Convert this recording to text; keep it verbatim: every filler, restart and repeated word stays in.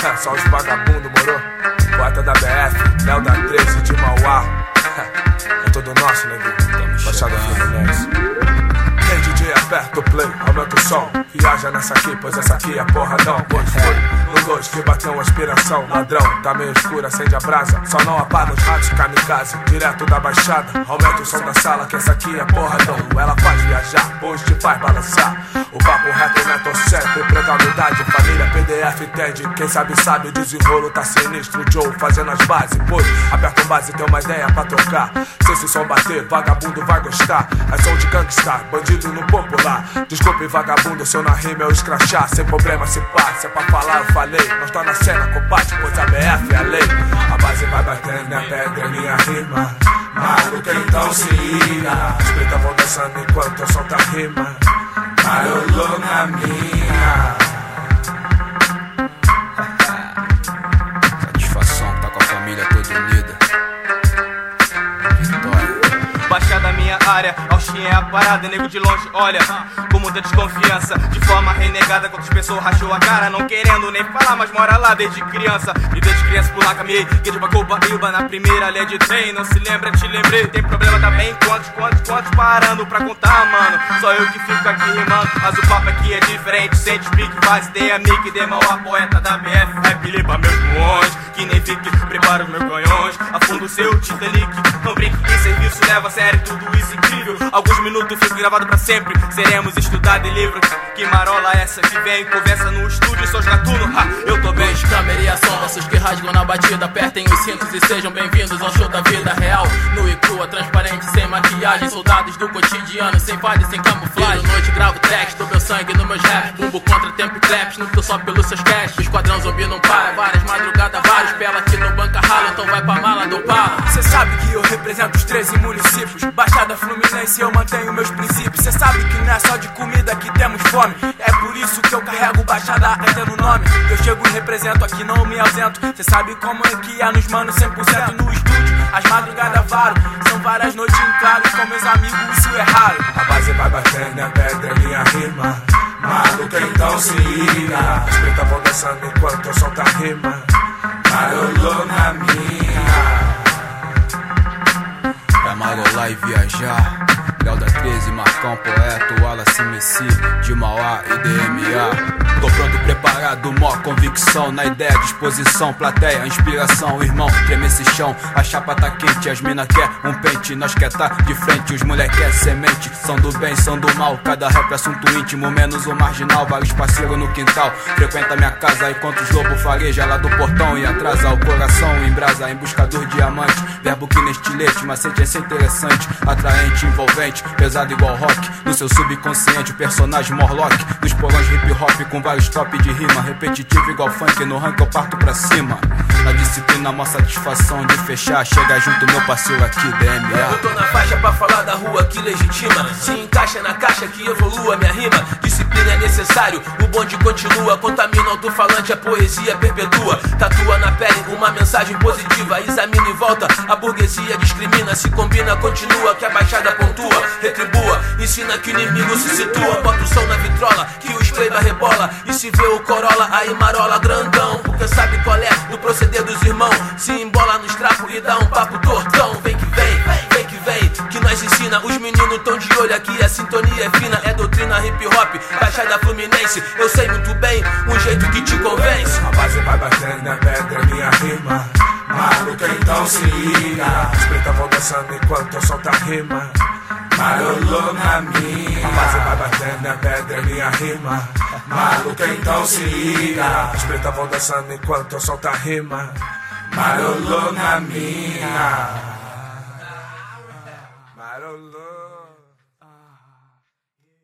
Só os vagabundos, moro? Poeta da B F, Léo da treze de Mauá. É todo nosso, neguinho. Baixada Fluminense. Ei, D J, aperta o play, aumenta o som. Viaja nessa aqui, pois essa aqui é porradão. Pois foi no dois que bateu uma aspiração. Ladrão, tá meio escuro, acende a brasa. Só não apaga os rádios, kamikaze, direto da baixada. Aumenta o som da sala, que essa aqui é porradão. Ela faz viajar, pois te faz balançar. O papo reto, neto sempre, preta humildade. Família P D F entende, quem sabe sabe. O desenrolo tá sinistro, Joe fazendo as bases. Pois, aperta um base, tem uma ideia pra trocar. Se esse som bater, vagabundo vai gostar. É som de gangsta, bandido no popular. Desculpe vagabundo, se eu na rima eu escrachar. Sem problema se passa, é pra falar eu falei. Nós tá na cena, combate, pois a B F é a lei. A base vai batendo, a pedra é minha rima. Maluco, então se liga. As pretas vão dançando enquanto eu solto a rima. Marolô na minha. Satisfação, tá com a família toda unida. Vitória. Baixada minha área, Austin é a parada, nego de longe olha com muita desconfiança, de forma renegada. Quantas pessoas rachou a cara, não querendo nem falar, mas mora lá desde criança. E desde criança por lá caminhei, que de Bacoba, Ilba na primeira linha de trem. Não se lembra, te lembrei, tem problema também. Quantos, quantos, quantos parando pra contar, mano? Só eu que fico aqui rimando, mas o papo aqui é diferente. Sente pique, faz ideia, mic, demão, a poeta da B F. Rap limpa meus pulmões, que nem fique, prepara os meus canhões. Afundo o seu Titanic, não brinque em serviço, leva a sério tudo isso incrível. Alguns minutos fico gravado pra sempre, seremos estudados em livro. Que marola essa que vem, conversa no estúdio, sou gatuno, ha, eu tô bem. Luz, câmera e ação, vocês que rasgam na batida. Apertem os cintos e sejam bem-vindos ao show da vida real. Nu e crua, transparente, sem maquiagem. Soldados do cotidiano, sem farda e sem camuflagem. Viro noite, gravo tracks do meu sangue no meus raps. Bumbo contra tempo e claps, não tô só pelos seus cash. O esquadrão zumbi não para, várias madrugadas, vários pela aqui no banca rala, então vai pra mala do pala. Cê sabe que eu represento os treze municípios. Baixada Fluminense, eu mantenho meus princípios. Cê sabe que não é só de comida que temos fome. É por isso que eu carrego Baixada até no nome. Eu chego e represento, aqui não me ausento. Cê sabe como é que é nos manos, cem por cento no estúdio. As madrugadas varo, são várias noites em claro. Com meus amigos isso é raro. A base vai batendo, a pedra é minha rima. Maluco, então se liga. As pretas vão dançando enquanto eu solto a rima. Marolô na minha. É marolar e viajar. Léo da treze, Marcão, Poeta, Wallace M C, de Mauá e D M A. Tô pronto, preparado, mó convicção. Na ideia, disposição, plateia, inspiração. Irmão, treme esse chão, a chapa tá quente. As mina quer um pente, nós quer tá de frente. Os moleque é semente, são do bem, são do mal. Cada rap é assunto íntimo, menos o marginal. Vários parceiros no quintal, frequenta minha casa. Enquanto os lobos fareja lá do portão e atrasa o coração em brasa, em busca dos diamantes. Verbo que nestilete, macete é ser interessante, atraente, envolvente, pesado igual rock. No seu subconsciente, o personagem Morlock. Nos porões hip hop com vários top de rima. Repetitivo igual funk, no rank eu parto pra cima. Na disciplina, mó satisfação de fechar. Chega junto meu parceiro aqui, D M A. Eu tô na faixa pra falar da rua que legitima. Se encaixa na caixa que evolua minha rima. Disciplina é necessário, o bonde continua. Contamina o alto-falante, a poesia perpetua. Tatua na pele uma mensagem positiva. Examina e volta, a burguesia discrimina. Se combina, continua, que a baixada pontua. Retribua, ensina que o inimigo se situa. Bota o som na vitrola, que o escreva rebola. E se vê o Corolla, aí marola grandão. Porque sabe qual é do proceder dos irmãos. Se embola nos trapos e dá um papo tortão. Vem que vem, vem que vem, que nós ensina. Os meninos tão de olho aqui, a sintonia é fina. É doutrina hip hop, Baixada Fluminense. Eu sei muito bem, um jeito que te convence. A base vai batendo, a pedra é minha rima. Maluco, então se liga. As pretas vão dançando enquanto eu solto a rima. Marolô na minha. A base vai batendo, a pedra é minha rima. Maluco, então se liga. As pretas vão dançando enquanto eu solto a rima. Marolô na minha.